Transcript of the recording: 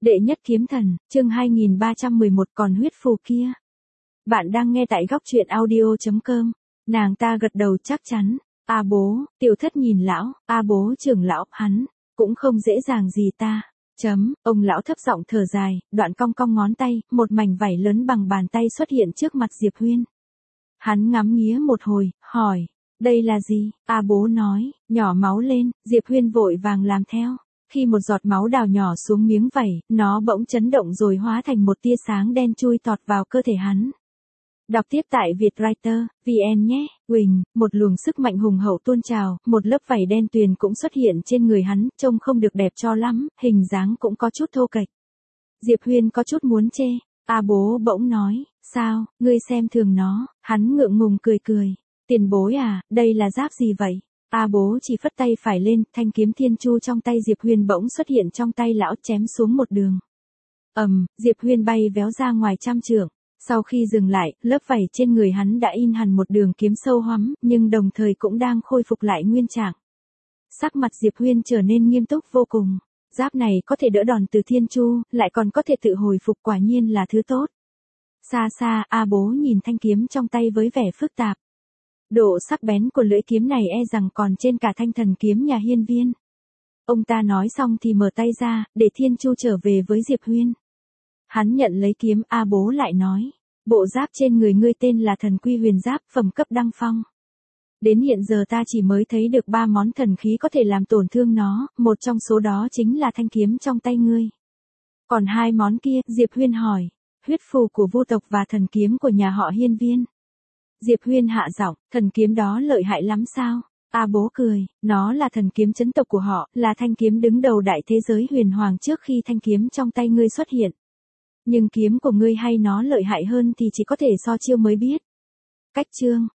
Đệ nhất kiếm thần, chương 2311 còn huyết phù kia. Bạn đang nghe tại góc truyện audio.com. Nàng ta gật đầu chắc chắn. A bố, tiểu thất nhìn lão, A bố trưởng lão, hắn, cũng không dễ dàng gì ta. Ông lão thấp giọng thở dài, đoạn cong cong ngón tay, một mảnh vảy lớn bằng bàn tay xuất hiện trước mặt Diệp Huyên. Hắn ngắm nghía một hồi, hỏi, đây là gì? A bố nói, nhỏ máu lên, Diệp Huyên vội vàng làm theo. Khi một giọt máu đào nhỏ xuống miếng vảy, nó bỗng chấn động rồi hóa thành một tia sáng đen chui tọt vào cơ thể hắn. Đọc tiếp tại Vietwriter, VN nhé. Huỳnh, một luồng sức mạnh hùng hậu tuôn trào, một lớp vảy đen tuyền cũng xuất hiện trên người hắn, trông không được đẹp cho lắm, hình dáng cũng có chút thô kệch. Diệp Huyên có chút muốn chê. A bố bỗng nói, sao, ngươi xem thường nó, hắn ngượng ngùng cười cười. Tiền bối à, đây là giáp gì vậy? A bố chỉ phất tay phải lên, thanh kiếm thiên chu trong tay Diệp Huyên bỗng xuất hiện trong tay lão chém xuống một đường. Diệp Huyên bay véo ra ngoài trăm trượng. Sau khi dừng lại, lớp vảy trên người hắn đã in hẳn một đường kiếm sâu hoắm, nhưng đồng thời cũng đang khôi phục lại nguyên trạng. Sắc mặt Diệp Huyên trở nên nghiêm túc vô cùng. Giáp này có thể đỡ đòn từ thiên chu, lại còn có thể tự hồi phục, quả nhiên là thứ tốt. Xa xa, A bố nhìn thanh kiếm trong tay với vẻ phức tạp. Độ sắc bén của lưỡi kiếm này e rằng còn trên cả thanh thần kiếm nhà Hiên Viên. Ông ta nói xong thì mở tay ra, để thiên chu trở về với Diệp Huyên. Hắn nhận lấy kiếm, A bố lại nói, bộ giáp trên người ngươi tên là thần quy huyền giáp, phẩm cấp đăng phong. Đến hiện giờ ta chỉ mới thấy được 3 món thần khí có thể làm tổn thương nó, một trong số đó chính là thanh kiếm trong tay ngươi. Còn 2 món kia, Diệp Huyên hỏi, huyết phù của vô tộc và thần kiếm của nhà họ Hiên Viên. Diệp Huyên hạ giọng, thần kiếm đó lợi hại lắm sao? A bố cười, nó là thần kiếm chấn tộc của họ, là thanh kiếm đứng đầu đại thế giới huyền hoàng trước khi thanh kiếm trong tay ngươi xuất hiện. Nhưng kiếm của ngươi hay nó lợi hại hơn thì chỉ có thể so chiêu mới biết. Cách chương,